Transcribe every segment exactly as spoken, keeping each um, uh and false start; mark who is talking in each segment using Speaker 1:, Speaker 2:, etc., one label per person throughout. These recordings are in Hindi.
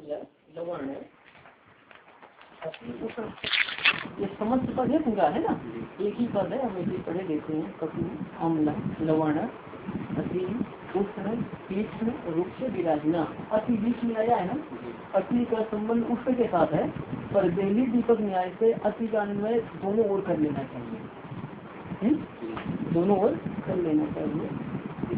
Speaker 1: अम्ल लवण ये समस्त पद है, पूरा है ना, एक ही पद है, हम ऐसे पढ़े देते हैं। कटु अम्ल लवण अति उष्ण तीक्ष्ण रूप से विराजना। अति बीच में आया है ना, अति का संबंध उष्ण के साथ है, पर दिल्ली दीपक न्याय से अति का अन्वय दोनों ओर कर लेना चाहिए। हुँ? दोनों ओर कर लेना चाहिए।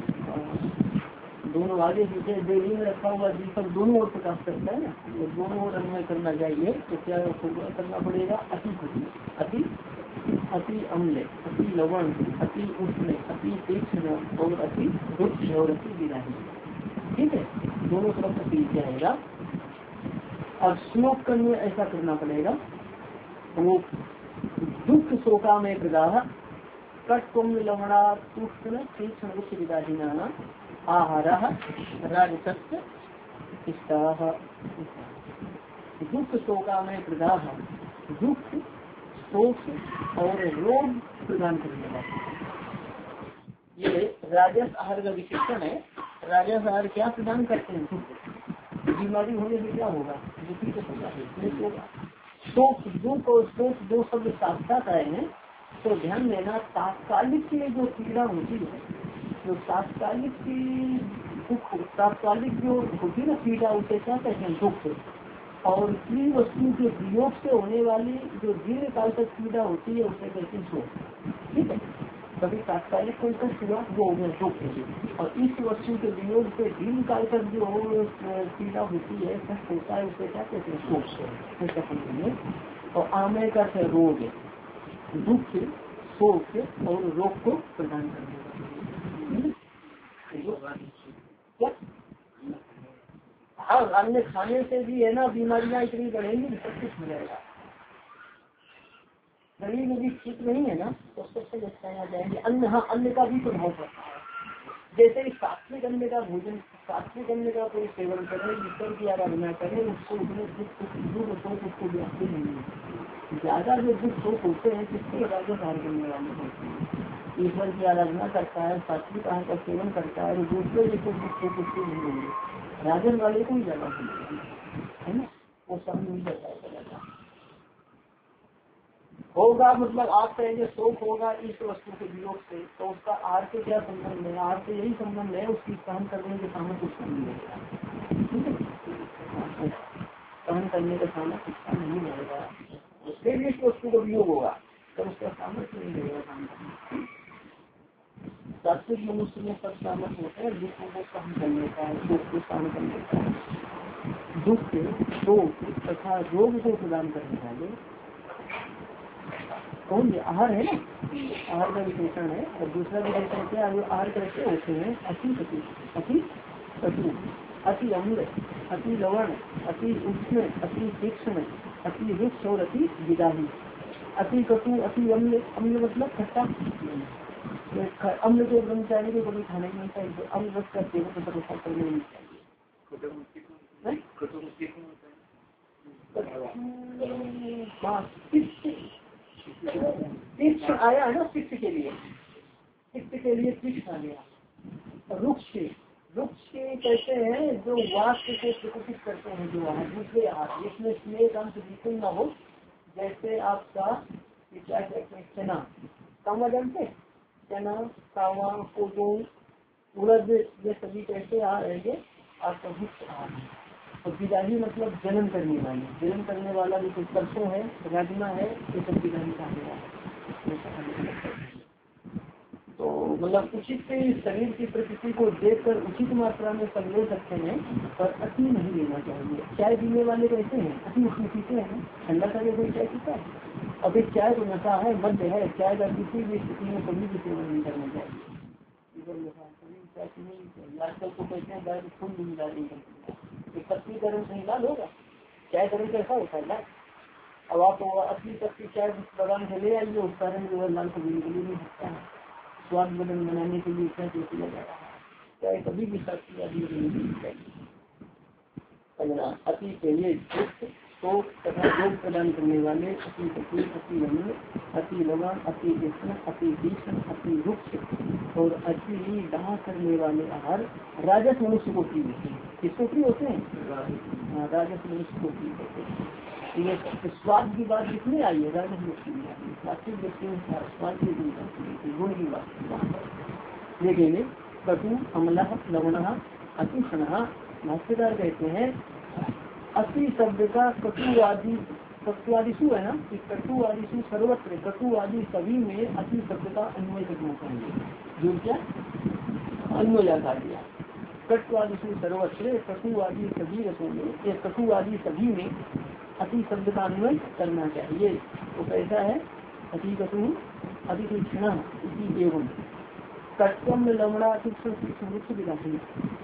Speaker 1: दोनों आगे पीछे दिल्ली में रखा हुआ दीपक दोनों ओर प्रकाश करता है ना, तो दोनों ओर अन्वय करना चाहिए। तो क्या करना पड़ेगा? अति कटु अति अति अम्ल अति लवण अति उष्ण अति तीक्ष्ण और अति रुक्ष और अति विराही। ठीक है, दोनों तरफ अति जाएगा। अब श्लोक करने ऐसा करना पड़ेगा। वो दुख शोका में प्रदाह कट कुंभ लवणा उष्ण तीक्ष्ण रुक्ष विराहीना आहार राजसस्य दुख शोका में प्रदाह, दुख शोक और रोग प्रदान करने वाला। ये राजस आहार का विशेषण है। राजस आहार क्या प्रदान करते हैं? दुख। बीमारी होने से क्या होगा? दुखी तो होगा। शोक दुख और शोक दो शब्द साथ साथ आए हैं, तो ध्यान देना तात्कालिक की जो पीड़ा होती है, जो तात्कालिक की दुख तात्कालिक जो होती है ना पीड़ा, उसे क्या कहते हैं? दुख। और प्रिय वस्तु के वियोग से होने वाली जो दीर्घ काल तक पीड़ा होती है उसे कहते हैं शोक। ठीक है, कभी तात्कालिक कोई कष्ट हुआ वो हो गया दुख, और इस वस्तु के वियोग से दीर्घ काल तक जो पीड़ा होती है, कष्ट होता है, उसे क्या कहते हैं? शोक। और आमे का रोग, दुख शोक और रोग को प्रदान करने वाला। क्या? हाँ, अन्न खाने से भी है ना बीमारियां इतनी बढ़ेंगी, सब कुछ हो जाएगा। शरीर में भी ठीक नहीं है ना, तो सबसे अच्छा आ जाएंगे। अन्न, हाँ, अन्न का भी प्रभाव पड़ता है। जैसे कि सात्विक अन्न का भोजन, सात्विक अन्न का कोई सेवन करें, ईश्वर की आराधना करें, उसको उतने दुख शोक उसको व्याप्ति नहीं है। ज्यादा जो दुख शोक होते हैं किसके राजा धार करने वाले होते हैं। ईश्वर की आराधना करता है, सात्विक आहार का सेवन करता है, दूसरे जैसे दुख शोक उसके नहीं होंगे। राजन वाले को ही ज्यादा है ना, वो सब नहीं करता है। होगा मतलब आप कहेंगे शोक होगा इस वस्तु के वियोग से, तो उसका आहार से क्या संबंध है? आहार से यही संबंध है, उसकी सहन करने के सामने कुछ नहीं रहेगा। सहन करने का सामने कुछ नहीं रहेगा, उसके लिए इस वस्तु का वियोग होगा, तो उसका सामर्थ्य नहीं रहेगा काम करने। सात्विक मनुष्य में सब सामर्थ्य होता है दुखों को सहन करने का, दुख को सहन करने का। दुख शोक तथा रोग को प्रदान करने वाले कौन? आहार है ना, आहार का विशेषण है। और दूसरा विशेषण क्या? आहार कैसे होते हैं? अति कटु अति कटु अति अम्ल अति लवण अति उष्ण अति तीक्ष्ण अति रुक्ष और अति विराही। अति कटु अति अम्ल, अम्ल मतलब खट्टा। अम्ल के ब्रह्मचारी को कभी खाना नहीं चाहिए, अम्ल रस का सेवन तो परेशान करने नहीं चाहिए। तीक्ष्ण आया है ना, तीक्ष्ण के लिए, तीक्ष्ण के लिए तीक्ष्ण आ गया। रुक्ष रुक्ष कहते हैं जो वाक्य को प्रकटित करते हैं, जो है दूसरे आहार जिसमें स्नेह का अंश बिल्कुल न हो। जैसे आपका क्या कहते हैं? चना, कावा जानते, चना कावा कोदो उड़द, ये सभी कैसे आ रहेंगे? आपका मुख्य आहार है। और विराही मतलब जन्म करने वाले, जन्म करने वाला जो कुछ परसों है, राजमा है, ये सब विराही का है। तो मतलब उचित शरीर की प्रकृति को देखकर उचित मात्रा में सब ले सकते हैं, पर अति नहीं लेना चाहिए। चाय पीने वाले कैसे हैं? अति उसमें पीते हैं, ठंडा करके कोई चाय पीता है। अभी चाय तो नशा है, मध्य है, चाय का किसी भी स्थिति में कभी भी सेवन नहीं करना चाहिए। चाय पीने नहीं चाहिए। आजकल तो कहते हैं गाय खून भी मिला नहीं करती, पत्ती गर्म से लाल होगा, चाय गर्म कैसा होता है लाल। अब आप असली पत्ती चाय बागान से ले आइए, उस कारण जो है लाल कभी निकल नहीं सकता है। स्वाद बदन बनाने के लिए क्या किया जा रहा है, चाय कभी भी सस्ती आदमी नहीं चाहिए। अति के लिए शोक तथा रोग प्रदान करने वाले अति कटु अति अम्ल अति लवण अति उष्ण अति तीक्ष्ण अति रुक्ष और अति दाह करने वाले आहार राजस मनुष्य को प्रिय है। किसको प्रिय होते हैं? राजस में इसको प्रिय होते हैं। ये स्वाद की बात कितनी आई है? राजस में सात्विक व्यक्ति में स्वाद की गुण की बात देखेंगे। कटु अमला लवण अतिशण। भाष्यकार कहते हैं अति शब्द का कटुवादी कटुवादिशु है ना कि कटुवादिशु सर्वत्र कटुवादी सभी में अति शब्द का अन्वय करना चाहिए। जो क्या अन्वय लगा दिया। कटुवादिशु सर्वत्र कटुवादी सभी रसों में एक कटुवादी सभी में अति शब्द का अन्वय करना चाहिए। तो कैसा है? अति कटु अति तीक्ष्ण इसी एवं कटम लवणा तीक्ष्ण विलासी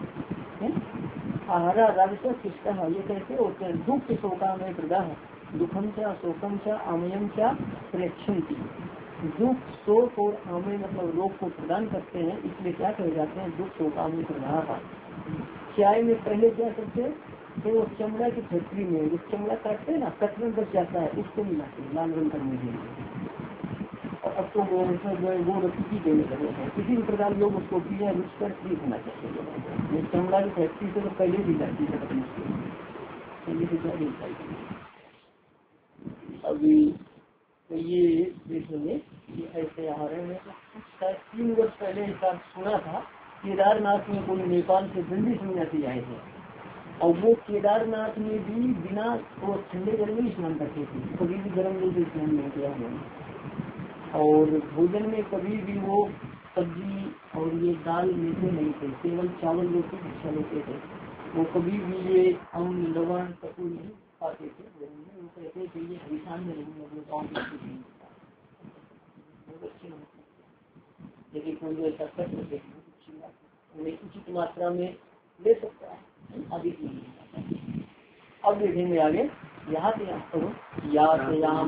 Speaker 1: आहारा राजस्व शिष्ट। ये कैसे होते हैं? दुख शोकामय प्रदाह दुखम चा शोकम चा आमयम चा प्रेक्षंती। दुख शोक और आमय मतलब रोग को प्रदान करते हैं, इसलिए क्या कहे जाते हैं? दुख शोकामय प्रदाह। चाय में पहले क्या करते हैं? तो वो चमड़ा की फैक्ट्री में जो चमड़ा काटते हैं ना, कटरन बच जाता है, उसको मिलाते हैं लाल रंग करने के लिए। और अब तो वो वो रखी देने लगे हैं। किसी भी प्रकार लोग उसको पिए रुच कर पी होना चाहिए। चमड़ा की फैक्ट्री से तो पहले भी जाती है कटने से। अभी तो ये देखेंगे कि ऐसे आहार में शायद तीन वर्ष पहले ऐसा सुना था। केदारनाथ में कोई नेपाल से दिल्ली सन्यासी आए थे और वो केदारनाथ में भी बिना वो ठंडे जल में स्नान करते थे, कभी भी गर्म जल से स्नान नहीं किया उन्होंने। और भोजन में कभी भी वो सब्जी और ये दाल लेते नहीं थे, केवल चावल रोटी अच्छा लेते थे। वो कभी भी ये अम्ल लवण कटु नहीं खाते थे। वो कहते थे ये हरिशान में नहीं मतलब गाँव में बहुत अच्छे नहीं, लेकिन कोई जो ऐसा कर सकते हैं उचित मात्रा में ले सकता है, अधिक नहीं। अब देखेंगे आगे यहाँ से यहाँ करो या से यहाँ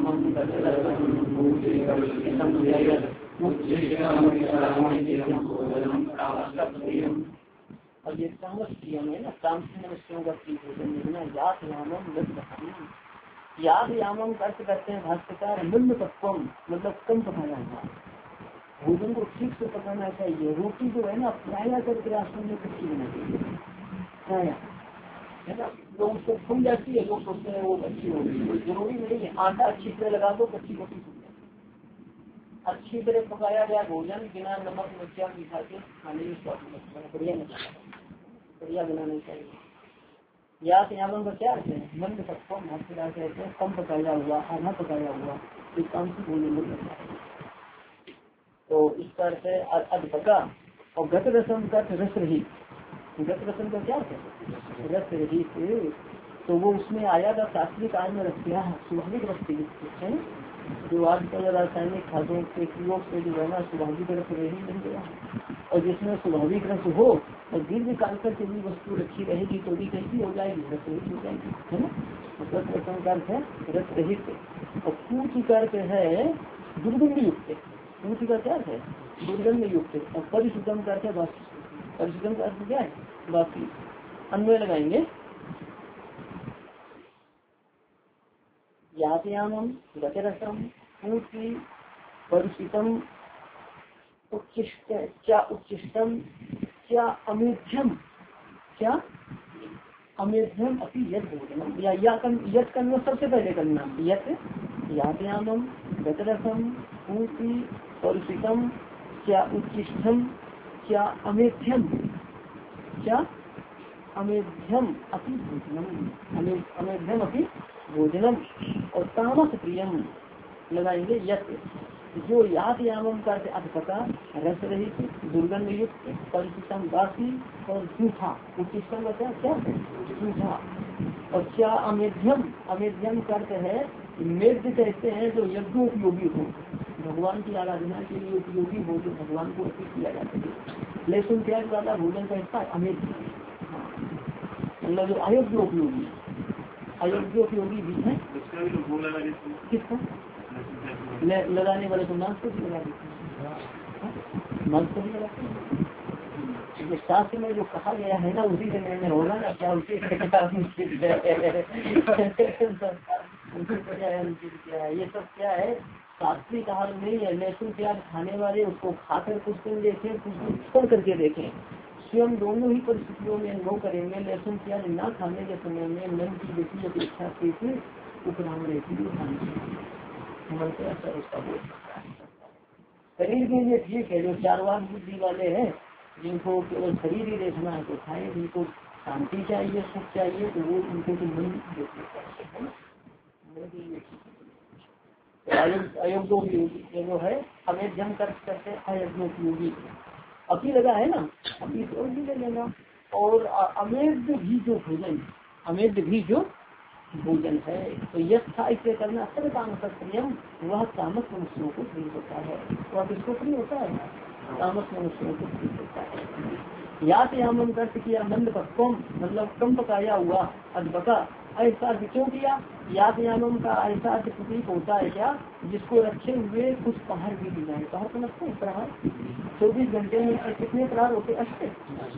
Speaker 1: और ये सामस्यम है ना, सामस्यों का भोजन याद यामम याद यामम अर्थ करते हैं भाष्यकार मूल्य तत्वम मतलब कम पकाना है। भोजन को ठीक से पकाना चाहिए। रोटी जो है ना प्राया करके राशन में कच्ची बना चाहिए, प्राया है ना। लोग उसको फूल जाती है, लोग सोचते हैं वो कच्ची होगी, जरूरी नहीं है। आटा अच्छी तरह लगा दो कच्ची रोटी फूल जाती। अच्छी तरह पकाया गया भोजन बिना नमक मिर्चा मिठा के खाने में स्वाद बढ़िया बढ़िया बनाना चाहिए। या यावन का क्या अर्थ है? मंद तत्व भाषा कहते हैं कम पकाया हुआ, आधा पकाया हुआ, इस काम से भोजन मिल सकता है। तो इसका अर्थ है अधपका। और गत रसम का रस रहित, गत रसम का क्या है? रस रहित। तो वो उसमें आया था शास्त्रीय काल में रस क्या है? स्वाभाविक रस है। जो आजकल रासायनिक खादों के प्रयोग से जो है ना स्वाभाविक रस रही नहीं गया। और जिसमें स्वाभाविक रस हो और दीर्घ काल तक यदि वस्तु रखी रहेगी तो भी कैसी हो जाएगी? रस रहित हो जाएगी, है ना। रस रसम का अर्थ है रस रहित। और पूर्ति का अर्थ है दुर्गंध युक्त। पूर्ति का क्या है? दुर्गंध युक्त। और परिशुद्धम का अर्थ है बाकी। परिशुद्धम का अर्थ क्या है? बाकी। अन्वय लगाएंगे यातयामम गतरसम पूर्ति परिचितम उच्चिष्ट क्या उच्चिष्टम क्या अमेध्यम क्या अमेध्यम अपनी यद भोजनम या या यद करना सबसे पहले करना यद यातयामम गतरसम पूर्ति परिचितम क्या उच्चिष्टम क्या अमेध्यम क्या अमेध्यम अपनी भोजनम अमेध्यम अपनी भोजनम। और तामस प्रियम लगाएंगे यत जो याद यामम करते अधपका रस रहित दुर्गंध युक्त परिचितम बासी और जूठा। उचिष्टम बचा क्या जूठा। और क्या अमेध्यम अमेध्यम करते है मेद्य कहते हैं जो यज्ञोपयोगी हो, भगवान की आराधना के लिए उपयोगी हो, जो भगवान को अर्पित किया जाता है। लहसुन प्याज वाला भोजन का हिस्सा अमेध्य मतलब जो अयोग्य उपयोगी अयोग्य उपयोगी भी है। किसका लगाने वाले तो मांस को भी लगा देते हैं, मांस को भी लगाते हैं। शास्त्र में जो कहा गया है ना उसी से निर्णय होगा ना, क्या उसी ये सब क्या है? शास्त्रीय आहार नहीं है। लहसुन प्याज खाने वाले उसको खाकर कुछ दिन देखें, कुछ दिन छोड़ करके देखें। स्वयं दोनों ही परिस्थितियों में अनुभव करेंगे। लहसुन प्याज न खाने के समय में मन की गति अपेक्षा से उपराम रहती है, मन से असर उसका हो सकता है। शरीर के लिए ठीक है, जो चारवाक बुद्धि वाले हैं जिनको केवल शरीर ही देखना है तो खाए, जिनको शांति चाहिए सुख चाहिए तो वो उनको तो मन अयोग्योपयोगी जो है अमेध्यम कर सकते अयोग्योपयोगी अभी लगा है ना, अभी तो भी ले लेना। और अमेध भी जो भोजन, अमेध भी जो भोजन है तो यह था इसे करना सब काम सक्रियम वह तामस मनुष्यों को प्रिय होता है। वह किसको प्रिय होता है? तामस मनुष्यों को प्रिय होता है। या तो यामन कर्त किया मंद पक्वम मतलब कम पकाया हुआ अधबका ऐसा क्यों किया? यात यामम का ऐसा प्रतीक होता है क्या जिसको रखे हुए कुछ पहाड़ भी दी जाए। पहाड़ तो लगते हैं प्रहार चौबीस घंटे में कितने प्रहार होते? अस्सी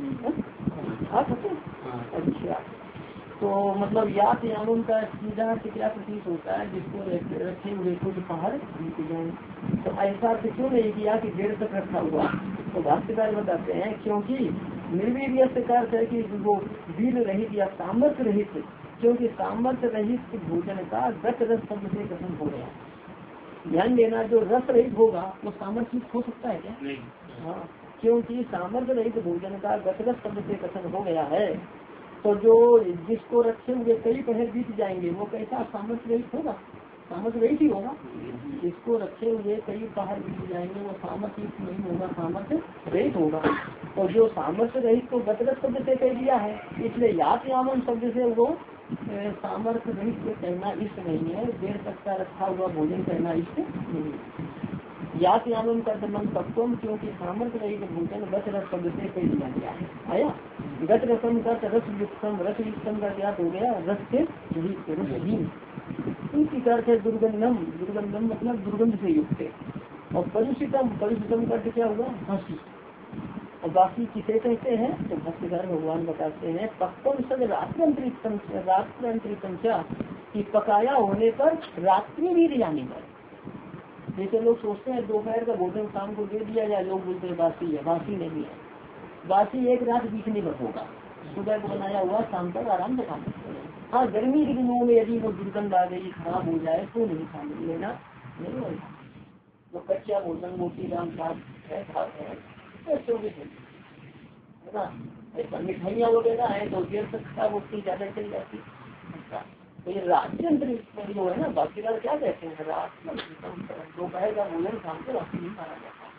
Speaker 1: आठ होते। अच्छा तो मतलब यात यामम का सीधा क्या प्रतीक होता है जिसको रखे हुए कुछ पहाड़ बीत जाए। तो ऐसा क्यों नहीं किया कि देर तक रखा हुआ? तो भाष्यकार बताते हैं क्योंकि निर्वीर्य का अर्थ है कि वो वीर रहित या सामर्थ्य रहित, क्योंकि सामर्थ्य रहित भोजन का गत रस शब्द से कथन हो गया। ध्यान देना, जो रस रहित होगा वो सामर्थ्य हो सकता है क्या? नहीं। हाँ, क्योंकि सामर्थ्य रहित भोजन का गत रस शब्द से कथन हो गया है। तो जो जिसको रखे हुए कई पहर बीत जाएंगे वो कैसा सामर्थ्य रहित होगा? सामर्थ्य रहित ही होगा। जिसको रखे हुए कई पहाड़ बीत जाएंगे वो सामर्थ्य नहीं होगा, सामर्थ्य रहित होगा। और जो सामर्थ्य रहित को गतगत शब्द से कह दिया है, इसलिए यात यामन शब्द से वो सामर्थ्य रहित से कहना इष्ट नहीं है। देर तक का रखा हुआ भोजन कहना इष्ट नहीं है। यात यामन का मन तत्वम क्योंकि सामर्थ्य रहित भोजन गत रस शब्द से कह दिया गया है। आया गत रसम का रस युक्तम, रस युक्तम का क्या हो गया? रस से रसहीन। इसी अर्थ है दुर्गंधम, दुर्गंधम मतलब दुर्गंध से युक्त है। और कलुषितम, कलुषितम का क्या हुआ? हंसी। और बाकी किसे कहते हैं तो भक्तिकार भगवान बताते हैं पक्वम सद रात्र अंतरिक्षम, रात्र अंतरिक्षम कि पकाया होने पर रात्रि भी जाने पर। जैसे लोग सोचते हैं दोपहर का भोजन शाम को दे दिया जाए, लोग बोलते हैं बासी है। बासी नहीं है, बासी एक रात बीतने पर होगा। सुबह को बनाया हुआ शाम तक आराम से खा सकते हैं। हाँ, गर्मी के दिनों में यदि वो दुर्गंध आ गई, खराब हो जाए तो नहीं खाने लेना, नहीं होगा। तो कच्चा भोजन मोटी दाम खाते हैं चौबीस है ना। ऐसा मिठाइयाँ वगैरह है तो देर तक खराब होती, ज्यादा चल जाती। अच्छा तो ये रात्रि अंतरिक्ष जो है ना, बाकी बार क्या कहते हैं रात दोपहर का भोजन शाम को रात्रि नहीं खाना जाता।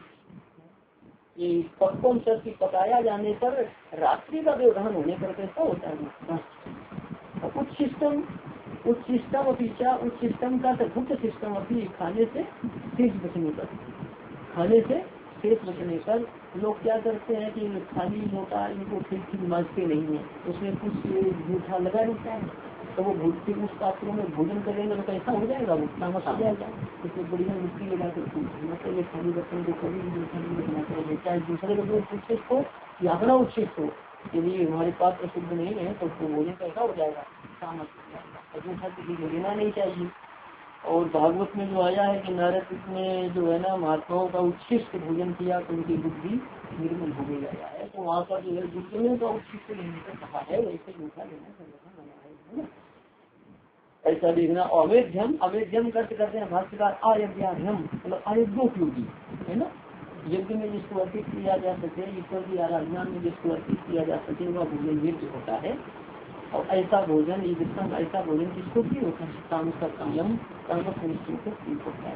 Speaker 1: ये पक्वम शब्द की पकाया जाने पर रात्रि का व्यवधान होने पर कैसा होता है? उच्च सिस्टम, उच्च सिस्टम अपेक्षा उच्च सिस्टम का गुप्त सिस्टम अभी खाने से शेष बचने पर, खाने से शेष बचने पर लोग क्या करते हैं कि खाली मोटा इनको ठीक ठीक मांझते नहीं है, उसमें कुछ जूठा लगा रहता है तो वो भूलती उस पात्रों में भोजन करेंगे तो कैसा हो जाएगा? वो तामस हो जाएगा। इसमें बढ़िया मिट्टी लगा कर मतलब खाली बर्तन को कभी भी रखना चाहिए, चाहे दूसरे का जो उच्छिष्ट हो या अपना उच्छिष्ट हो। यदि हमारे पात्र शुद्ध नहीं है तो भोजन कैसा हो जाएगा? तामस हो जाएगा। जूठा किसी को लेना नहीं चाहिए। और भागवत में जो आया है कि नारद ने जो है ना महात्माओं का उच्छिष्ट भोजन किया तो उनकी बुद्धि निर्मल हो गई आया है। तो वहाँ पर जो है दुर्जनों का उच्छिष्ट लेने को कहा है, वैसे जूठा लेना संगठन बनाया है। ऐसा देखना। अवेध्यम, अवेध्यम करते करते हैं भाष्यकार अयोग्याध्यम मतलब अयोग्योपयोगी है ना। यज्ञ में जिसको अर्पित किया जा सके, ईश्वर की आराधना में जिसको अर्पित किया जा सके वह भोजन योग्य होता है। और ऐसा भोजन ईदम ऐसा भोजन किसको भी होता है? काम का संयम काम को ठीक होता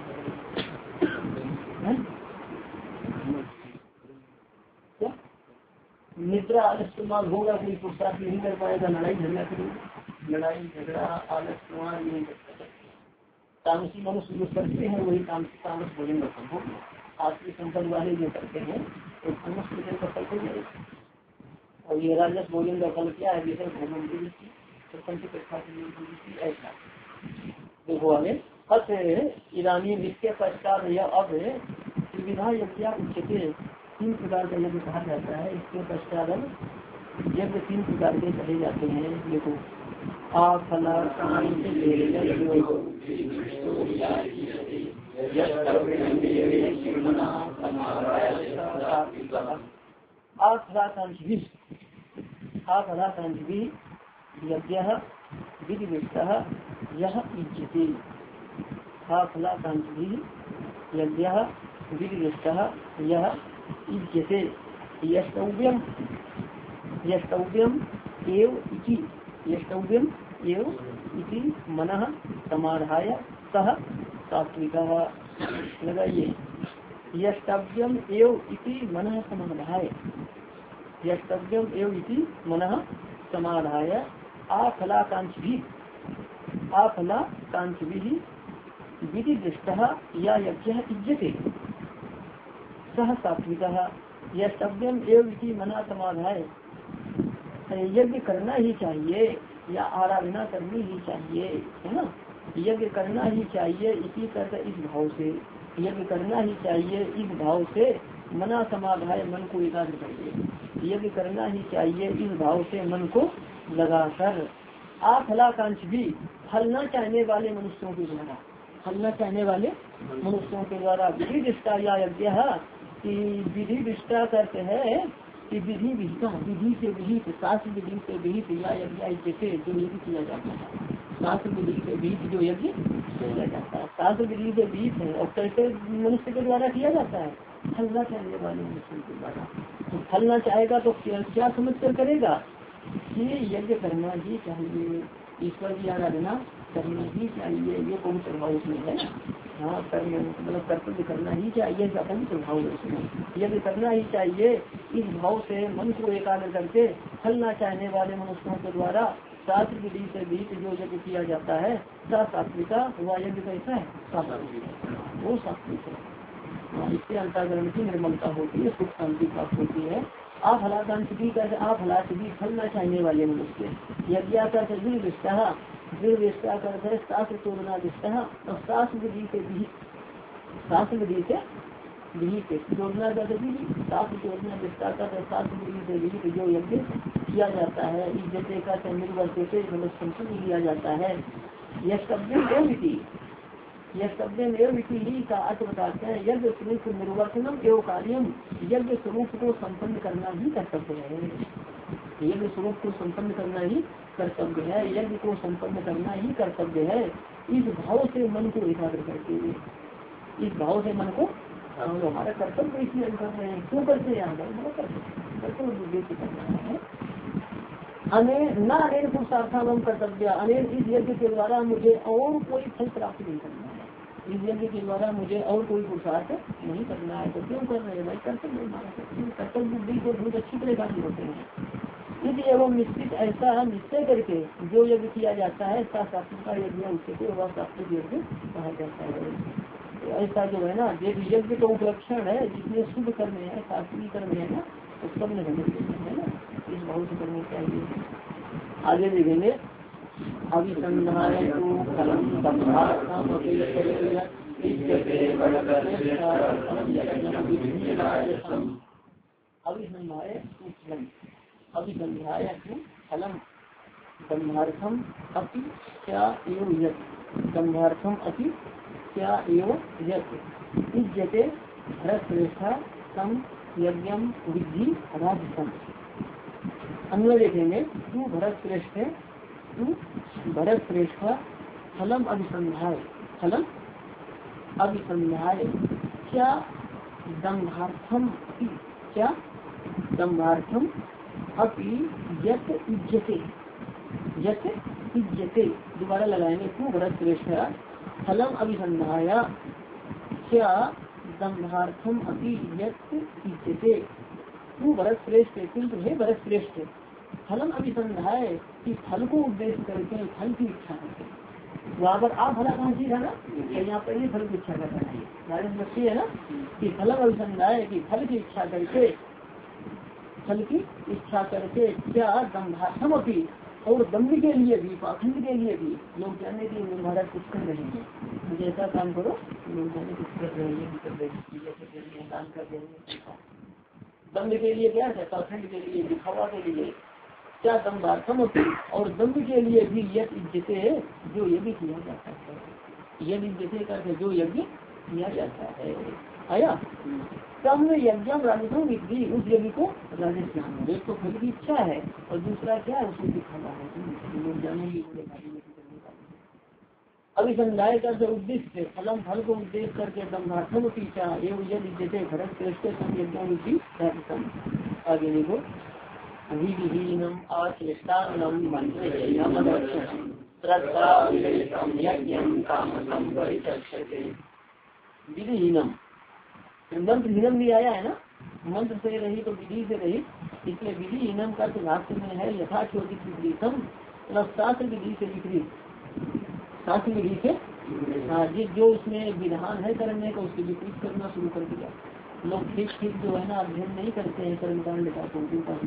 Speaker 1: है। क्या निद्रा आलस्यमान होगा, कोई पुरुषार्थ नहीं कर पाएगा, लड़ाई झगड़ा करेगा, लड़ाई झगड़ा आलस्यमान नहीं कर सकते। तामसी मनुष्य जो करते हैं वही तामस भोजन का फल हो। आपकी संपत्ति वाले जो करते हैं तो तामस भोजन का फल हो जाएगा। और ये राजस भोजन का फल क्या है? विषय भोजन की ऐसा देखो आगे अत ईरानी नित्य पश्चात या अब त्रिविधा यज्ञ उच्चते तीन प्रकार का यज्ञ कहा जाता है। इसके पश्चात यज्ञ तीन प्रकार के कहे जाते हैं। देखो आ फला आफलाकांक्षी आफलाकांक्षी यज्ञः विधिविष्टः यः इज्जते। आफलाकांक्षी यज्ञः विधिविष्टः यः इज्जते। यष्टव्यम यष्टव्यम एव इति यष्टव्यम एव इति मनः समाधाय सः सात्विकः। लगाइए यष्टव्यम एव इति मनः समाधाय यष्टव्यम एव इति मनः समाधाय आफलाकांक्षी आफलाकांक्षी विधि दृष्टः या यज्ञः इज्जते सः सात्विकः। यष्टव्यम एव इति मनः समाधाय यज्ञ करना ही चाहिए या आराधना करनी ही चाहिए, है ना। यज्ञ करना ही चाहिए इसी करके इस भाव से यज्ञ करना ही चाहिए इस भाव से मना समाधाय मन को एकाग्र करके यज्ञ करना ही चाहिए इस भाव से मन को लगाकर आफलाकांक्ष भी फलना चाहने वाले मनुष्यों के द्वारा फलना चाहने वाले मनुष्यों के द्वारा विधि दृष्टा या यज्ञ की विधि दृष्टा करते है कि विधि विहिता विधि से विहित शास्त्र विधि से विहित या यज्ञ जैसे जो यज्ञ किया जाता है शास्त्र विधि से विहित जो यज्ञ किया जाता है शास्त्र विधि से विहित है और कैसे मनुष्य के द्वारा किया जाता है फलना चाहने वाले मनुष्यों के द्वारा। तो फलना चाहेगा तो क्या समझ कर करेगा कि यज्ञ करना ही चाहिए ईश्वर की आराधना करना ही चाहिए ये पवित्र भाव उसमें है। हाँ कर्म मतलब कर्तव्य करना ही चाहिए ऐसा पवित्र भाव है उसमें यज्ञ करना ही चाहिए इस भाव से मन को एकाग्र करके फलना चाहने वाले मनुष्यों के द्वारा शास्त्र विधि से बीच जो यज्ञ किया जाता है सा सात्विका हुआ यज्ञ कैसा है सात्विक वो सात्विक है। इससे अंतःकरण की निर्मलता होती है सुख शांति प्राप्त होती है। आप हलाकांक्षी कर आप हलाकी फलना चाहने वाले मनुष्य यज्ञ कर विष्टा विष्टा कर शास्त्र चोरना विष्टा और शास्त्र विधि से भी शास्त्र विधि से विधि से चोरना कर शास्त्र चोरना विष्टा कर शास्त्र विधि से विधि जो यज्ञ किया जाता है इज्जते का निर्वर्ते से मतलब संपन्न लिया जाता है। यह शब्द विधि यह शब्द विधि का अर्थ बताते हैं यज्ञ स्वरूप निर्वर्तनम एवं कार्यम यज्ञ स्वरूप को संपन्न करना ही कर्तव्य है यज्ञ स्वरूप को संपन्न करना ही कर्तव्य है यज्ञ को संपन्न करना ही कर्तव्य है। इस भाव से मन को एकाग्र करके इस भाव से मन को हमारा कर्तव्य इसलिए हम कर रहे हैं क्यों करते हैं कर्तव्य उद्देश्य करना है। अने न अनेक पुरुषार्थावम कर्तव्य अनेक इस यज्ञ के द्वारा मुझे और कोई फल प्राप्त नहीं करना है इस यज्ञ के द्वारा मुझे और कोई पुरुषार्थ नहीं करना है। तो क्यों कर रहे हैं भाई कर्तव्य हमारा कर्तव्य बुद्धि को बहुत अच्छी तरह कार्य होते हैं। इस एवं निश्चित ऐसा निश्चय करके जो यज्ञ किया जाता है सात्विक का यज्ञ उससे वह सात्विक यज्ञ कहा जाता है। तो ऐसा जो है ना यज्ञ का उपलक्षण है जितने शुभ कर्म है सात्विक कर्म है ना तो सब में है ना इस भाव से करनी चाहिए। आगे देखेंगे अभिसंधाय अभिसंधाय अभिसंध्याय फलम गंधार्थम अपि क्या एवं यत् गंधार्थम अपि क्या एवं यत् इज्जते भरतश्रेष्ठा तम यज्ञम विद्धि राजसम। अन्वय देखेंगे तू भरत श्रेष्ठ है तू भरत श्रेष्ठ फलम अभिसंध्याय फलम अभिसंध्याय क्या दंभार्थम अपि क्या दंभार्थम अपि यत इज्जते यत इज्जते दोबारा लगाएंगे तू भरत श्रेष्ठ फलम अभिसंध्याय क्या दंभार्थम अपि यत इज्जते तू भरत श्रेष्ठ किंतु हे भरत श्रेष्ठ फलम अभिसंध्याय कि फल को उद्देश्य करके फल की इच्छा करके वहाँ पर आप भला कहाँ चीज है ना यहाँ पर ही फल की इच्छा करना है राजन बच्ची है ना कि फलम अभिसंध्याय की फल की इच्छा करके फल की इच्छा करके क्या दंभार्थम अपनी और दम्भ के लिए भी पाखंड के लिए भी लोग जानने की महाराज कुछ कर रहे हैं मुझे ऐसा काम करो लोग जाने कुछ कर रहे हैं कर रहे हैं दान कर देंगे दम्भ के लिए क्या है पाखंड के लिए दिखावा के लिए क्या दम्भार्थम होती और दम्भ के लिए भी यज्ञ इज्जते जो यज्ञ किया जाता है यज्ञ इज्जते करके जो यज्ञ किया जाता है आया। तम यज्ञ राजस्थों विधि, उस यज्ञ को राजस्थान, एक तो फल की इच्छा है और दूसरा क्या है उसको दिखाना है, लोग जानेंगे। अभिसंधाय का जो उद्देश्य फलम, फल को उद्देश्य करके ब्रह्मात्म पीछा एवं यदि देते भरत श्रेष्ठ यज्ञ। आगे देखो, विहीनम आश्लिष्टान्नम विधिहीनम, मंत्र हीनम भी आया है ना, मंत्र से रही तो विधि से रही, इसलिए विधिहीनम का भाष्य में है यथाचोदित विपरीतम, मतलब शास्त्र विधि से विपरीत, शास्त्र विधि से हाँ जिस जो उसमें विधान है करने का उसके विपरीत करना शुरू कर दिया। लोग ठीक ठीक जो है ना अध्ययन नहीं करते हैं कर्मकांड का, तो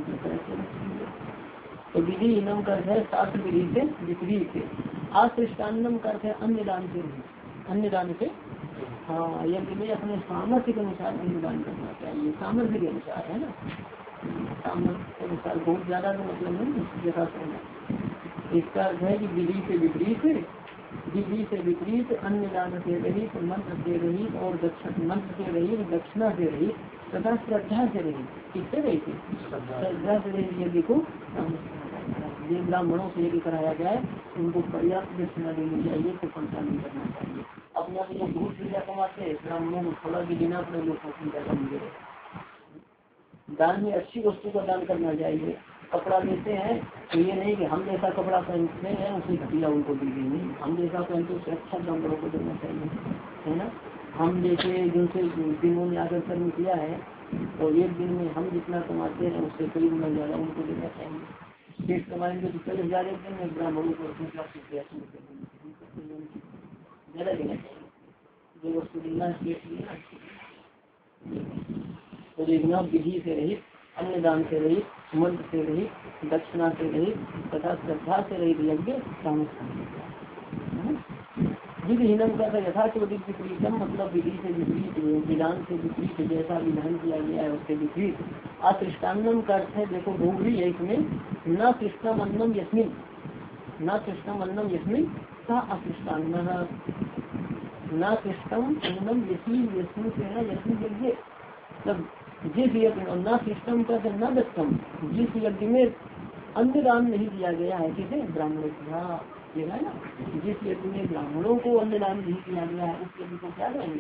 Speaker 1: तो विधि इनम का है शास्त्र विधि से विपरीत। आश्रिष्टान्नम का है अन्य दान से, अन्य दान से हाँ यज्ञ में अपने सामर्थ्य के अनुसार अन्य दान करना चाहिए, सामर्थ्य के अनुसार है ना, सामर्थ्य के अनुसार, बहुत ज्यादा तो मतलब नहीं जैसा करना। इसका अर्थ है कि विधि से विपरीत, विधि से विपरीत अन्य दान से रहित, मंत्र से रहित और दक्षिण मंत्र से रहित, दक्षिणा से रहित तथा श्रद्धा से रहित, किससे रहित श्रद्धा से रहित यज्ञ को ये ब्राह्मणों से यज्ञ कराया जाए, उनको पर्याप्त दक्षिणा देनी चाहिए, तो खर्चा नहीं करना चाहिए। अपने आप लोग बहुत पूजा कमाते हैं, ब्राह्मणों को थोड़ा भी देना अपने लोग पूजा करेंगे। दान में अच्छी वस्तु का दान करना चाहिए। कपड़ा देते हैं तो ये नहीं कि हम जैसा कपड़ा पहनते हैं उसे घटिया उनको दी गई, हम जैसा पहनते उसे अच्छा ब्राह्मणों को देना चाहिए, है ना। हम जैसे जिनसे दिनों में आकर कर्म किया है तो एक दिन में हम जितना कमाते हैं उससे कई गुना ज्यादा उनको देना चाहिए। शेष कमाएंगे तो कई हजार एक दिन में, ब्राह्मणों को ज्यादा देना चाहिए, जो वस्तु देना है। तो देखना विधि से रहित, अन्य दान से रहित, मंत्र से रहित, दक्षिणा से रहित तथा श्रद्धा से रहित यज्ञ विधिहीनम का यथाचोदित विपरीतम, मतलब विधि से विपरीत, विधान से विपरीत, जैसा विधान किया गया है उससे विपरीत। अकृष्टान्नम का अर्थ है, देखो डोंगरी है इसमें, न कृष्णम अन्नम यस्मिन, न कृष्णम अन्नम यस्मिन का अकृष्टान्न, न कृष्णम अन्नम यस्मिन, यस्मिन से है यस्मिन यज्ञ, मतलब जिस यज्ञ न कृष्णम का न दत्तम, जिस यज्ञ में अन्न दान नहीं दिया गया है, किसे ब्राह्मणों को, ये है ना, जिस यज्ञ में ब्राह्मणों को अन्न दान नहीं किया गया है उस यज्ञ को क्या करेंगे,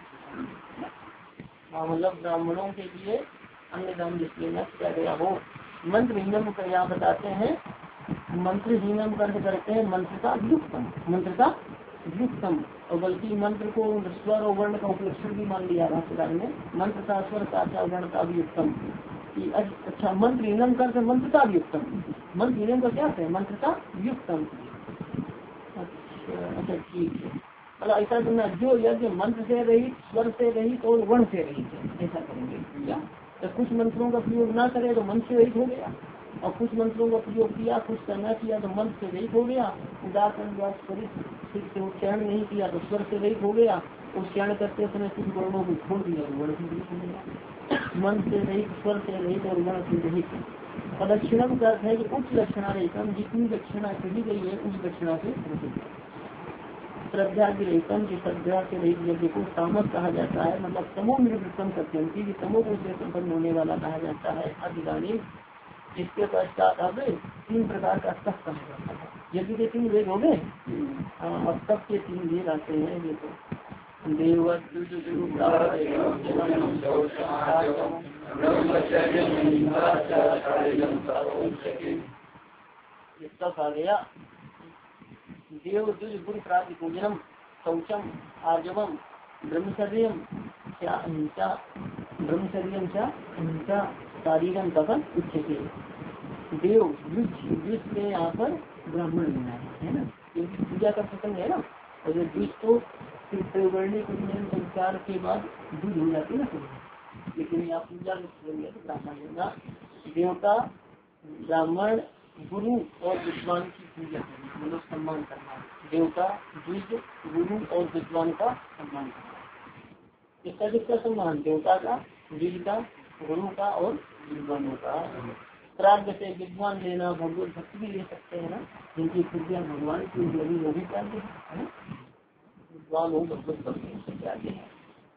Speaker 1: मतलब ब्राह्मणों के लिए अन्न दान जिसलिए न किया गया हो। मंत्र हीनम का यहाँ बताते हैं, मंत्र हीनम कर्ज करते हैं मंत्र का युक्तम, मंत्र का युक्तम, और बल्कि मंत्र को स्वर और वर्ण का उपलक्षण भी मान लिया भाष्यकार ने, मंत्र का स्वर का वर्ण का भी उत्तम। अच्छा मंत्र हीनम करते मंत्र का भी उत्तम, मंत्र हीनम का क्या है, मंत्र का युक्तम। अच्छा ठीक है, मतलब ऐसा करना जो यज्ञ मंत्र से रहित, स्वर से रहित और वर्ण से रहित है, ऐसा करेंगे। क्या तो कुछ मंत्रों का प्रयोग ना करे तो मंत्र से रहित हो गया, और कुछ मंत्रों का प्रयोग किया, कुछ करना किया तो मंत्र से रहित हो गया। उदाहरण ठीक से उच्चारण नहीं किया तो स्वर से रहित हो गया, उच्चारण करते समय कुछ वर्णों को छोड़ दिया तो वर्ण से रहित हो गया। मंत्र से रहित, स्वर से रहित और वर्ण से रहित। प्रदक्षिणम का अर्थ है कि उच्च दक्षिणा रहितम, जितनी दक्षिणा कही गई है उस दक्षिणा से रहित। श्रद्धा की रहितम, की श्रद्धा से रहित यज्ञ को तामस कहा जाता है, मतलब तमो निवृत्तम सत्यंती, की तमो गुण से संपन्न होने वाला कहा जाता है। अधिकारी इसके पश्चात अब तीन प्रकार का तप कहा जाता है। यज्ञ के तीन वेद हो गए और तप के तीन वेद आते हैं। देखो देव तप आ गया, देव द्विज गुरु प्राप्ति पूजनम, शौचम, आर्जवम, ब्रह्मचर्यम क्या अहिंसा, ब्रह्मचर्यम क्या अहिंसा, शारीरम तपन उच्चते। देव द्विज, द्विज में यहाँ पर ब्राह्मण लेना है ना, क्योंकि पूजा का प्रसंग है ना, और ये द्विज तो त्रिवर्णी संस्कार के बाद द्विज हो जाती है ना, लेकिन यहाँ पूजा में तो ब्राह्मण लेना। देवता, ब्राह्मण, गुरु और विद्वान की पूजा करना, मतलब सम्मान करना। देवता, द्विज, गुरु और विद्वान का सम्मान करना। किसका किसका सम्मान, देवता का, द्विज का, गुरु का और विद्वानों का। प्राग्ञ से विद्वान लेना, भगवत भक्ति भी ले सकते हैं ना, जिनकी पूजा भगवान की लगी वो भी प्राग्ञ है ना, विद्वान हो भगवत भक्ति से प्राग्ञ है।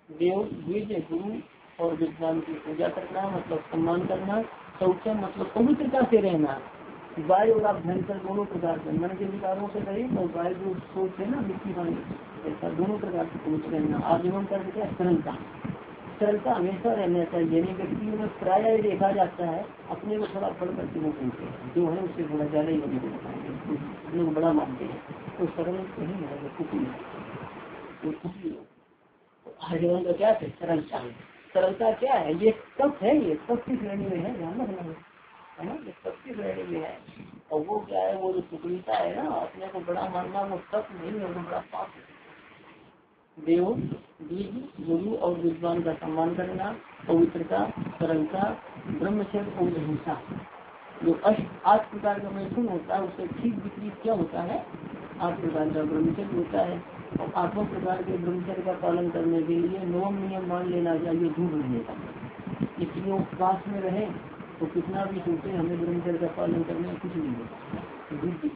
Speaker 1: देव द्विज गुरु और विद्वान की पूजा करना मतलब सम्मान करना। शौचम मतलब पवित्रता से रहना। वायु और अभ्यंतर दोनों प्रकार से मन के विकारों से रहित और वायु जो सोच है ना मिट्टी पानी ऐसा दोनों प्रकार से पवित्र रहना। आजीवन कर देते हैं सरलता। सरलता हमेशा रहना चाहिए। यानी व्यक्ति में प्राय देखा जाता है अपने को थोड़ा बढ़ करके वो बोलते हैं जो है उससे थोड़ा ज्यादा ही होने को अपने को बड़ा मानते हैं तो सरल नहीं है कुछ नहीं। आजीवन का क्या है सरलता। सरलता क्या है ये तप है ये तप की श्रेणी में है ध्यान रखना है ना ये तप की श्रेणी में है। और वो क्या है वो जो टुकड़ीता है ना अपने को बड़ा मानना वो तप नहीं है वो बड़ा पाप है। देव द्विज गुरु और विद्वान का सम्मान करना। पवित्रता सरलता ब्रह्मचर्य और अहिंसा। जो अष्ट आठ प्रकार का मैथुन होता है उससे ठीक विपरीत क्या होता है आठ प्रकार का ब्रह्मचर्य होता है। और आठों प्रकार के ब्रह्मचर्य का पालन करने के लिए नवम नियम मान लेना चाहिए झूठ रहने का। इसलिए उपवास में रहे तो कितना भी सोचे हमें ब्रह्मचर्य का पालन करने में कुछ नहीं होता झूठ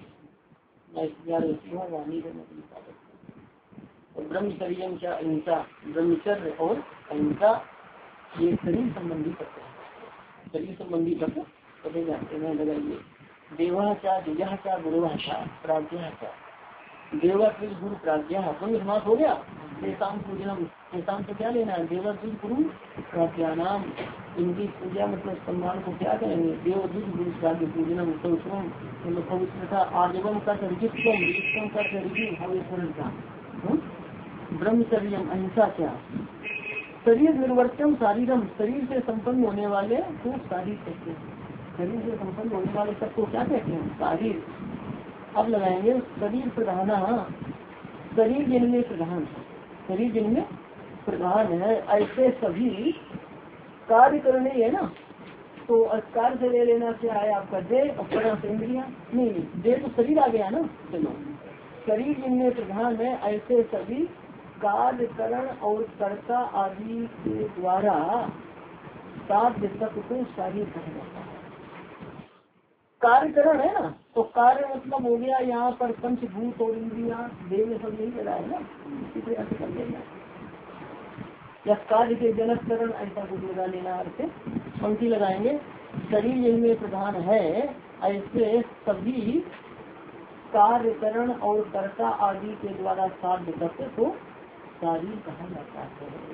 Speaker 1: वाणी करने के लिए। और ब्रह्मचर्य क्या अहिंसा ब्रह्मचर्य और अहिंसा ये शरीर संबंधी तत्व है। शरीर संबंधी तत्व कहे जाते हैं लगाइए। देवाचा द्विजा गुरुवाचा प्राज्ञा देवा द्विज गुरु प्राज्ञा द्वंद्व समास हो गया। देशाम पूजनम देशाम से क्या लेना है देवा द्विज गुरु प्राज्ञा नाम इनकी पूजा मतलब सम्मान को क्या करेंगे देव द्विज गुरु प्राज्ञ पूजनम पवित्रम मतलब पवित्रता आजीवन का सर्जित्वम रिजित्वम का सर्जिता ब्रह्मचर्य अहिंसा क्या शरीर निर्वर्तन शारीरम शरीर से संपन्न होने वाले तो शारीर कहते हैं। शरीर से संपन्न होने वाले सबको क्या कहते हैं शारीर। अब लगाएंगे शरीर प्रधान शरीर जिनमें प्रधान शरीर जिनमें प्रधान है ऐसे सभी कार्य करने है ना तो अस्कार से ले लेना क्या है आपका देह और परा से इंद्रिया नहीं देह तो शरीर आ गया ना। चलो शरीर जिनमें प्रधान है ऐसे सभी कार्य करण और कर्ता आदि के द्वारा सात तत्व को शारीर कहा जाता है। कार्यकरण है ना तो कार्य मतलब हो गया यहाँ पर पंचभूत और इंद्रिया देह में सब यही लगा है ना इसी तरह से कर लेना या कार्य के जनक करण ऐसा कुछ लगा लेना अर्थ पंक्ति लगाएंगे। शरीर जिनमें प्रधान है ऐसे सभी कार्यकरण और कर्ता आदि के द्वारा साध्य तत्व को शारीर कहा जाता है।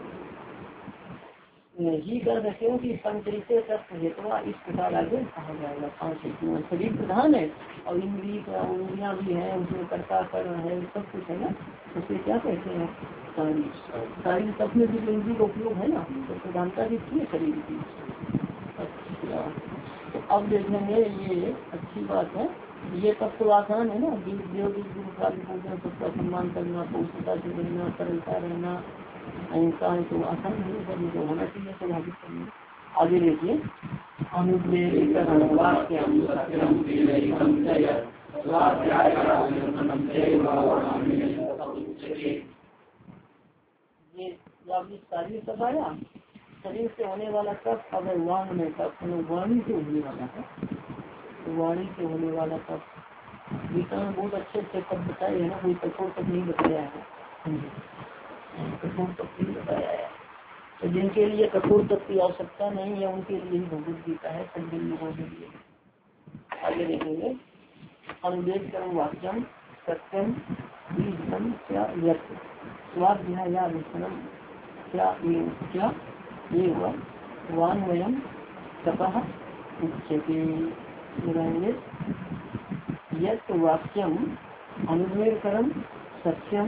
Speaker 1: ही कर सकते हो कि पंचरिते तत्व हेतुआ इस प्रकार आगे कहा जाएगा। पांच शरीर प्रधान है और इंद्रिय का इंद्रिया भी है उसमें कर्ता कर्ण है सब कुछ है ना उसे क्या कहते हैं शारीर। शारीर तत्व में भी इंद्रिय का उपयोग है ना तो प्रधानता भी थी शरीर की। अच्छा तो अब देखेंगे ये अच्छी बात है ये तब तो आसान है ना देव गुरु पूजन सबका सम्मान करना पवित्रता से रहना सरलता रहना अहिंसा है तो आसान नहीं करनी तो होना चाहिए स्वाभाविक करना। आगे देखिए ये शारीर सब आया शरीर से होने वाला तप अगर वांग में तप वाणी से होने वाला है वाणी से होने वाला तप गीता में बहुत अच्छे अच्छे तप बताए है ना कोई कठोर तक नहीं बताया है कठोर तक नहीं बताया है तो जिनके लिए कठोर तक की आवश्यकता नहीं है उनके लिए ही भगवत गीता है सभी लोगों के लिए। आगे देखेंगे अनुदेश कर्म वाक्यम सत्यम बीजम क्या व्यक्त स्वाध्याया विषणम क्या क्या ये हुआ वांगमयम तपः उच्यते यत् वाक्यम अनुदेश कर्म सत्यम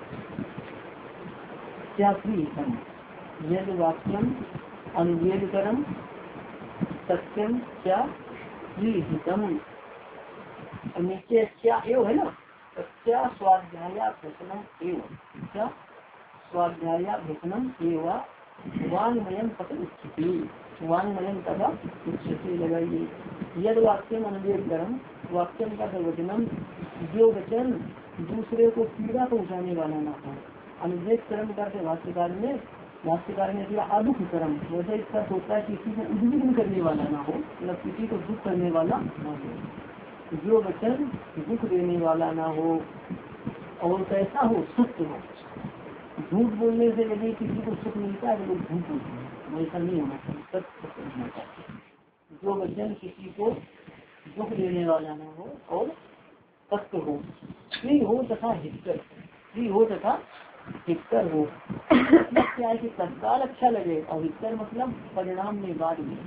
Speaker 1: क्या प्रियतम यद वाक्यम अनुवेदकरम सत्यम क्या प्रियहितम नीचे क्या एवं है ना क्या स्वाध्यायाभ्यसनम एवं क्या स्वाध्यायाभ्यसनम एवं वांगमयम तथा उच्चति वांगमयम तथा उच्चति लगाइए। यद वाक्यम अनुवेदकरम वाक्यम का वचनम जो वचन दूसरे को पीड़ा पहुँचाने वाला ना हो। अनुवेद कर्म करते भाष्यकार में भाष्यकार ने किया अदुख कर्म वैसे इसका सोचता है किसी को उद्विग्न करने वाला ना हो मतलब किसी को दुख करने वाला ना हो जो वचन दुख देने वाला ना हो और कैसा हो सत्य हो झूठ बोलने से यदि किसी को सुख मिलता है तो लोग झूठ बोलते हैं, वैसा नहीं होना चाहिए, सत्य होना चाहिए। जो वचन किसी को दुख देने वाला न हो और सत्य हो, फ्री हो तथा हितकर, फ्री हो तथा हितकर हो। मतलब क्या है कि तत्काल अच्छा लगे, और हितकर मतलब परिणाम में बाद में।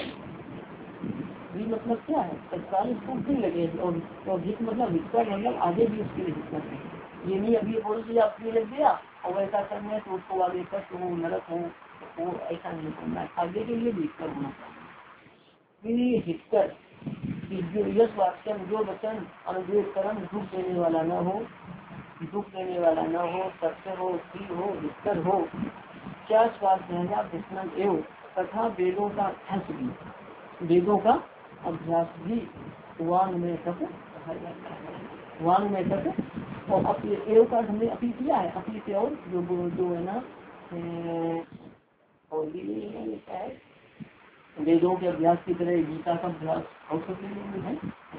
Speaker 1: फ्री मतलब क्या है, तत्काल उसको फ्री लगे, और, और हित मतलब हितकर मतलब आगे भी उसके लिए हितकर है। ये नहीं अभी बोल दिया फ्री लग गया और वैसा करने तो उसको आगे कष्ट हो, नरक हो, वो ऐसा नहीं करना है, आगे के लिए भी हितकर होना चाहिए। हितकर जो यश वाक्य जो वचन अनुदेश कर्म दुख देने वाला न हो, दुख देने वाला न हो, सत्य हो, फ्री हो, हितकर हो। क्या स्वाध्याय विस्मरण एवं तथा वेदों का अभ्यास भी, वेदों का अभ्यास भी वांग में तक कहा जाता है, वांग में तक। और अपने एवं का हमने अपी किया है, अपी से और जो जो है ना और भी क्या है, वेदों के अभ्यास की तरह गीता का अभ्यास है,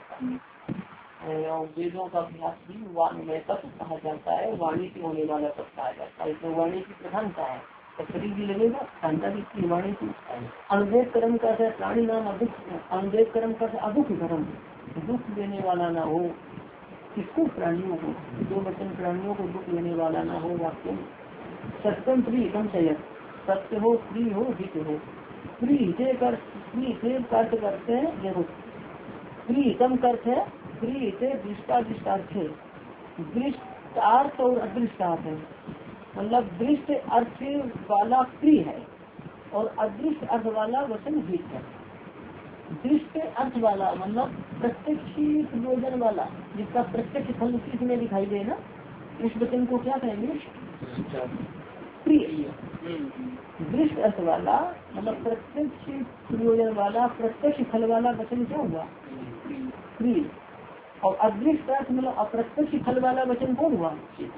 Speaker 1: और वेदों का अभ्यास भी वाणी में तक कहा जाता है, वाणी से होने वाला तक कहा जाता है। इसमें वाणी की प्रधानता है, शरीर भी लगेगा प्रधानता भी वाणी की। अनुदेश कर्म का प्राणी नाम अदुख, अनुदेश कर्म का अदुख कर्म, दुख देने वाला ना हो, किसको, प्राणियों को, जो वचन प्राणियों को दुख देने वाला ना हो। वाक्य सत्यम फ्री एकदम सही, सत्य हो, फ्री हो, हित हो। फ्री हिते कर, फ्री से अर्थ करते हैं, देखो फ्री हितम अर्थ है, फ्री हिते दृष्टादृष्टार्थ है, दृष्टार्थ और अदृष्टार्थ है। मतलब दृष्ट अर्थ वाला फ्री है और अदृष्ट अर्थ वाला वचन हित है। दृष्ट अर्थ वाला मतलब प्रत्यक्ष प्रयोजन वाला, जिसका प्रत्यक्ष फल उसी में दिखाई दे ना, उस वचन को क्या कहेंगे, प्रिय। दृष्ट अर्थ वाला मतलब प्रत्यक्ष प्रयोजन वाला, प्रत्यक्ष फल वाला वचन क्या हुआ, प्रिय। और अदृष्ट अर्थ मतलब अप्रत्यक्ष फल वाला वचन कौन हुआ,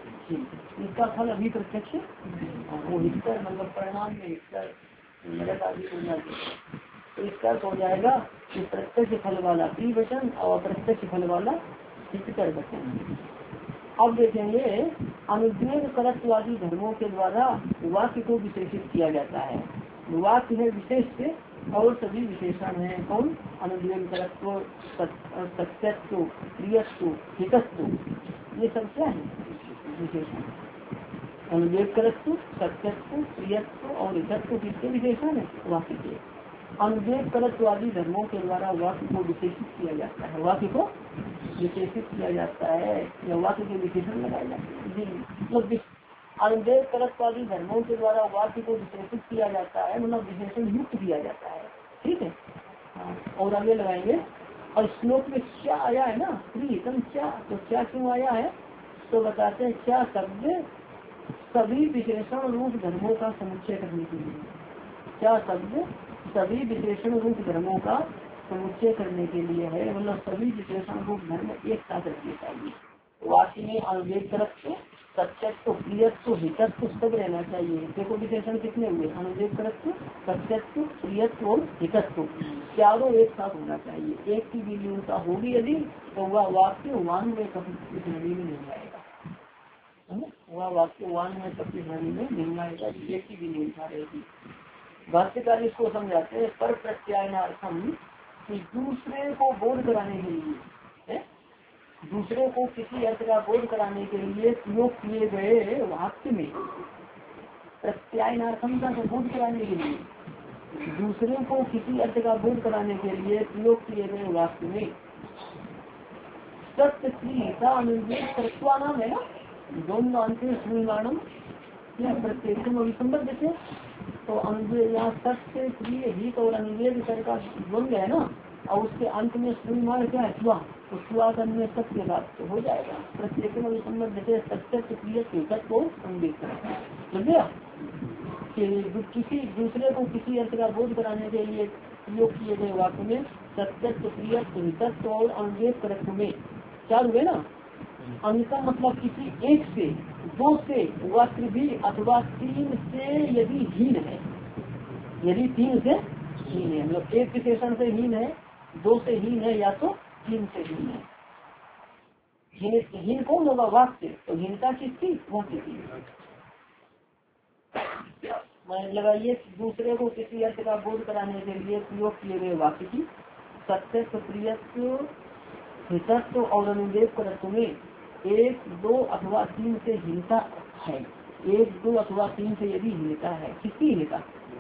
Speaker 1: इसका फल अभी प्रत्यक्ष वो हितकर मतलब परिणाम में हितकर नरक आदि होना चाहिए। तो इसका अर्थ हो जाएगा कि प्रत्यक्ष फल वाला प्रिय वचन और अप्रत्यक्ष फल वाला हितकर वचन। अब देखेंगे अनुद्वेग करत्वादी धर्मों के द्वारा वाक्य को विशेषित किया जाता है। वाक्य है विशेष से और सभी विशेषण है कौन, अनुद्वेग करत्व, सत्यत्व, प्रियत्व, हितत्व, ये सब क्या है विशेषण। अनुद्वेग करत्व, सत्यत्व, प्रियत्व और हितत्व किसके विशेषण है, वाक्य के। अनुद्वेग करत्वादी धर्मों के द्वारा वाक्य को विशेषित किया जाता है, वाक्य को विशेषित किया जाता है या वाक्य के विशेषण लगाए जाते हैं जी। मतलब अनुदेश करत्वादी धर्मों के द्वारा वाक्य को विशेषित किया जाता है, मतलब विशेषण युक्त किया जाता है, ठीक है। हाँ, और आगे लगाएंगे। और श्लोक में क्या आया है ना, प्रीतम क्या, तो क्या क्यों आया है, तो बताते हैं क्या शब्द सभी विशेषण रूप धर्मों का समुच्चय करने के लिए, क्या शब्द सभी विशेषण रूप धर्मों का समुच्चय करने के लिए है, मतलब सभी विशेषण रूप धर्म एक साथ रखने चाहिए। वाक्य में अनुवेद करत्व, सत्यत्व, प्रियत्व, हितत्व सब रहना चाहिए। देखो विशेषण कितने हुए, अनुवेद करत्व, सत्यत्व, प्रियत्व और हितत्व, चारों एक साथ होना चाहिए। एक की भी न्यूनता होगी यदि तो वह वाक्य वान में कभी श्रेणी में नहीं आएगा, वह वाक्य वान में कभी श्रेणी में नहीं आएगा, एक की भी न्यूनता रहेगी। भाष्यकार इसको समझाते हैं पर प्रत्यायनार्थम, कि दूसरे को बोध कराने के लिए है? दूसरे को किसी अर्थ का बोध कराने के लिए प्रयोग किए गए वाक्य में, प्रत्यायनार्थम का बोध कराने के लिए, दूसरे को किसी अर्थ का बोध कराने के लिए प्रयोग किए गए वाक्य में सत्य का अनुदेश तत्वा नाम है ना, दोनों अंतिम श्रीमाणम या प्रत्येक अभिसंबद्ध थे। तो अनुदेश यहाँ सत्य प्रिय हित और अनुवेद कर का द्वंद्व है ना, और उसके अंत में श्रीमान क्या है, स्वा, तो स्वा में सत्य बात तो हो जाएगा। प्रत्येक अभिसंबद्ध थे सत्य प्रिय हित को अनुवेद करेगा, समझ गया कि किसी दूसरे को किसी अर्थ का बोध कराने के लिए प्रयोग किए गए वाक्य में सत्यत्व, प्रियत्व, हितत्व और अनुवेद करत्व में चार हुए ना। अंक मतलब किसी एक से, दो से वाक्य भी अथवा तीन से यदि हीन है, यदि तीन से हीन है, मतलब एक विशेषण से हीन है, दो से हीन है या तो तीन से हीन है। हीन हीन कौन होगा, वाक्य, तो हीनता किसकी, वाक्य की। लगाइए दूसरे को किसी अर्थ का बोध कराने के लिए प्रयोग किए गए वाक्य की सत्यत्व प्रियत्व हितत्व और अनुदेव करत्व में एक दो अथवा तीन से हीनता है। एक दो अथवा तीन से यदि हीनता है, किसकी हीनता?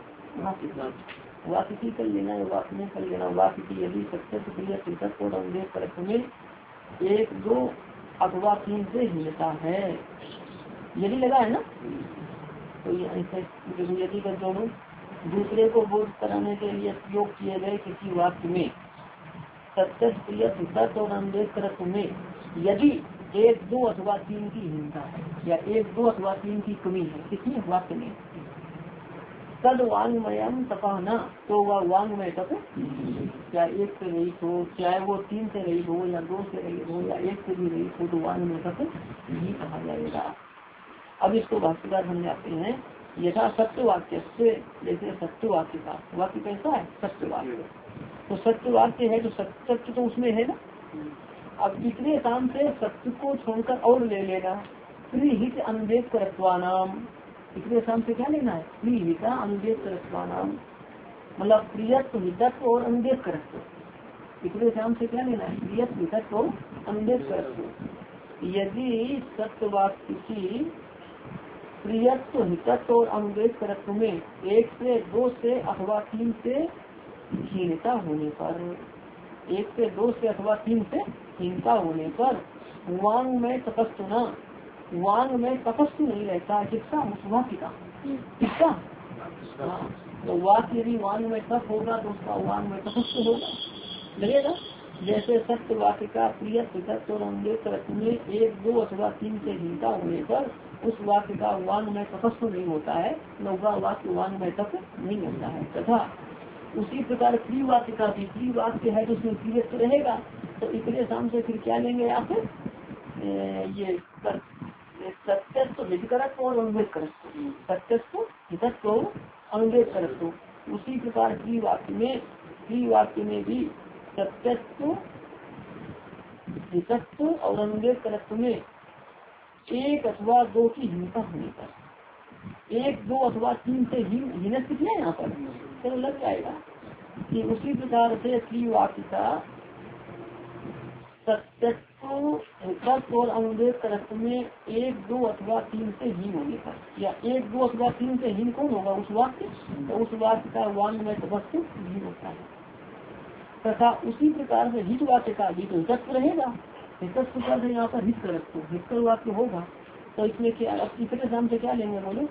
Speaker 1: वाक्य की कर लेना है, वाक्य में कर लेना वाक्य की यदि सत्यत्व प्रियत्व हितत्व और अनुदेव करत्व में एक दो अथवा तीन से हीनता है, यदि लगा है ना, तो ये ऐसे यदि कर जोड़ो दूसरे को बोध कराने के लिए प्रयोग किए गए किसी वाक्य में सत्य प्रिय हितत्व और अनुदेव करत्व में यदि एक दो अथवा तीन की हीनता है या एक दो अथवा तीन की कमी है किसी वाक्य में, तद वांग्मयम तपाना, तो वह वांग्मय तप क्या एक से रहित हो, चाहे वो तीन से रहित हो या दो से रहित हो या एक से भी रहित हो, तो वांग्मय तप यही कहा जाएगा। अब इसको भाष्यकार समझाते हैं। यथा सत्य वाक्य से, जैसे सत्य वाक्य का वाक्य कैसा है? सत्य वाक्य, तो सत्य वाक्य है तो सत्य तो उसमें है ना। अब इतने काम से सत्य को छोड़कर और ले लेना, प्रिहित अनुदेव करत्वानाम, इतने काम से क्या लेना है? प्रिहिता अनुदेव करत्वानाम, मतलब प्रियत्व हितत्व और अनुदेव करत्व, इतने काम से क्या लेना है? प्रियत्व हितत्व और अनुदेव करत्व। यदि सत्य वाक्य की प्रियत्व हितत्व और अनुदेव करत्व में एक से दो से अथवा तीन से हीनता होने पर, एक से दो से अथवा तीन से हीनता होने पर वांग में तपस्तु न, वांग में तपस्तु नहीं रहता, किसका? उस वाक्य का, किसका? हाँ, तो वाक्य यदि वांग में तप होगा तो उसका वांग में तपस्तु होगा, लगेगा। जैसे सत्य वाक्य का प्रियत्व हितत्व और अनुदेव करत्व में एक दो अथवा तीन से हीनता होने पर उस वाक्य का वांग में तपस्व नहीं होता है, नौका वाक्य वांग में तप नहीं होता है। तथा उसी प्रकार प्रिय वाक्य का भी, प्रिय वाक्य है तो उसमें प्रियत्व रहेगा, तो इतने शाम से फिर क्या लेंगे आप? ये सत्यत्व हितकरत्व और अनुदेव करत्व, सत्यत्व हितत्व अनुदेव करत्व। उसी प्रकार प्रिय वाक्य में, प्रिय वाक्य में भी सत्यत्व हितत्व और अनुदेव करत्व में एक अथवा दो की हीनता होने पर, एक दो अथवा तीन से हीन, हीनत कितने यहाँ पर चलो लग जाएगा कि उसी प्रकार से प्रिय वाक्य का सत्यत्व हितत्व और अनुदेव करत्व में एक दो अथवा तीन से हीन होने पर, या एक दो अथवा तीन से हीन कौन होगा? उस वाक्य, तो उस वाक्य का वांग में तपस्व हीन होता है। तथा उसी प्रकार से हित वाक्य का भी तो हितत्व रहेगा, हितत्व का यहाँ पर हित करत्व, हित कर वाक्य होगा, तो इसमें क्या तीसरे नाम से क्या लेंगे बोलो?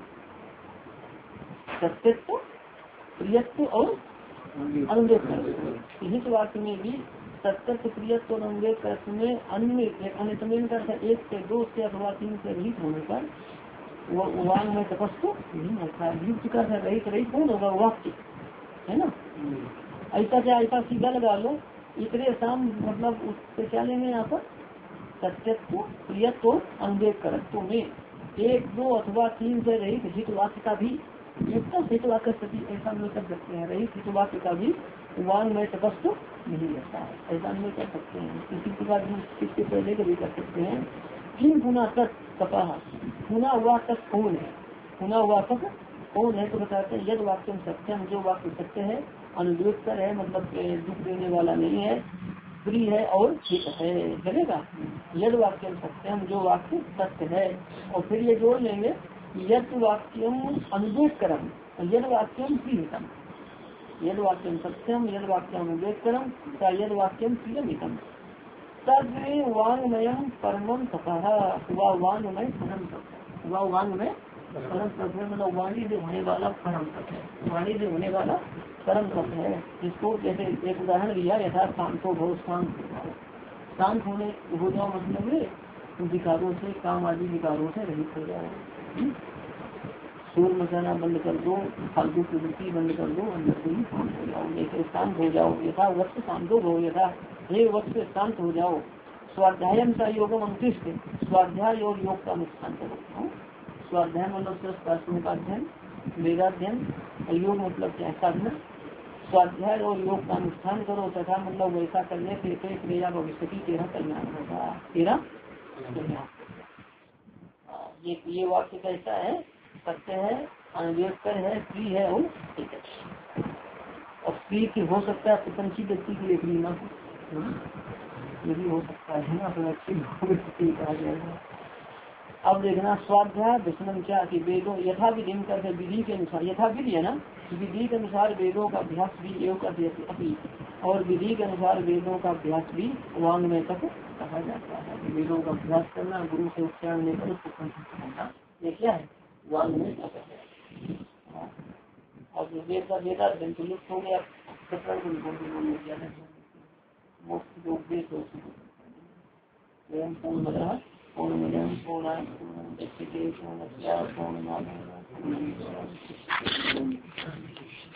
Speaker 1: सत्यत्व प्रियत्व और अनुदेव करत्व। हित वाक्य में भी सत्यत्व प्रियत्व और अनुदेव करत्व में अन्य अन्य एक से दो से अथवा तीन से रहित होने पर वो वांग में तपस्व नहीं होता है। युक्त का रहित रहित कौन होगा? वाक्य है ना। ऐसा क्या, ऐसा सीधा लगा लो, इतने शाम मतलब उससे क्या लेंगे यहाँ पर? सत्यत्व प्रियत्व और अनुदेव करत्व में एक दो अथवा तीन से रहित हित वाक्य का भी, युक्त हित वाक्य सभी ऐसा नहीं कर सकते हैं, रहित हित वाक्य का भी वांग में तपस्व नहीं रहता है, ऐसा नहीं कर सकते हैं। इसी प्रकार इसके पहले के भी कर सकते हैं। किन गुना तक कपा, गुना हुआ तक कौन है? गुना हुआ तक कौन है? तो बताते हैं यद वाक्य सत्यम, जो वाक्य सत्य है, अनुद्वेग कर है, मतलब दुख देने वाला नहीं है, प्रिय है और हित है, चलेगा। यद वाक्यम सत्यम, जो वाक्य सत्य है, और फिर ये जोड़ लेंगे यद वाक्यम अनुद्वेग करम, यद वाक्यम प्रियतम, यद वाक्यम सत्यम, यद वाक्यम अनुद्वेग करम, यद वाक्यम प्रियमितम, तद वांगमयम परमम तपः, वह वांगमय परम तप, वह वांगमय परम तप है, मतलब वाणी से होने वाला परम तप है, वाणी से होने वाला परम तप है। जिसको जैसे एक उदाहरण दिया, यथा शांतो भव, शांत शांत होने हो जाओ, मतलब विकारों से, काम आदि विकारों से रहित हो जाओ, शोर मचाना बंद कर दो, फालतू प्रवृत्ति बंद कर दो, अंदर से ही शांत हो जाओ, जैसे शांत हो जाओ। यथा वक्त शांतो हो, यथा हे वक्त शांत हो जाओ। स्वाध्याय का योगम अंतिष्ट, स्वाध्याय और योग का अनुष्ठान करो। स्वाध्याय मतलब शास्त्रों का अध्ययन, वेदाध्ययन, और योग मतलब क्या? साधना। स्वाध्याय और योग का अनुष्ठान करो, तथा मतलब वैसा करने से क्रिया भविष्य की तेरह कल्याण होगा, तेरह कल्याण। ये ये वाक्य कैसा है? सत्य है, अनवेक्तर है, स्त्री है और एकच। और स्त्री की हो सकता है प्रपंची व्यक्ति की लेखनी ना हो, ये भी हो सकता है ना, प्रपंची कहा जाएगा। अब देखना स्वाध्याय दशनम क्या कि वेदों यथा विधि कर विधि के अनुसार, यथा विधि है ना, विधि के अनुसार वेदों का अभ्यास भी योग अभी, और विधि के अनुसार वेदों का अभ्यास भी वांग में तक कहा जाता है। वेदों का अभ्यास करना, गुरु से उच्चारण लेकर उसको कंठ करना, ये क्या है, वांग में तक है। अब वेद का वेदाध्ययन तो लुप्त हो गया, मोक्ष जो उपदेश हो पूर्ण पूर्ण पूर्ण पूर्ण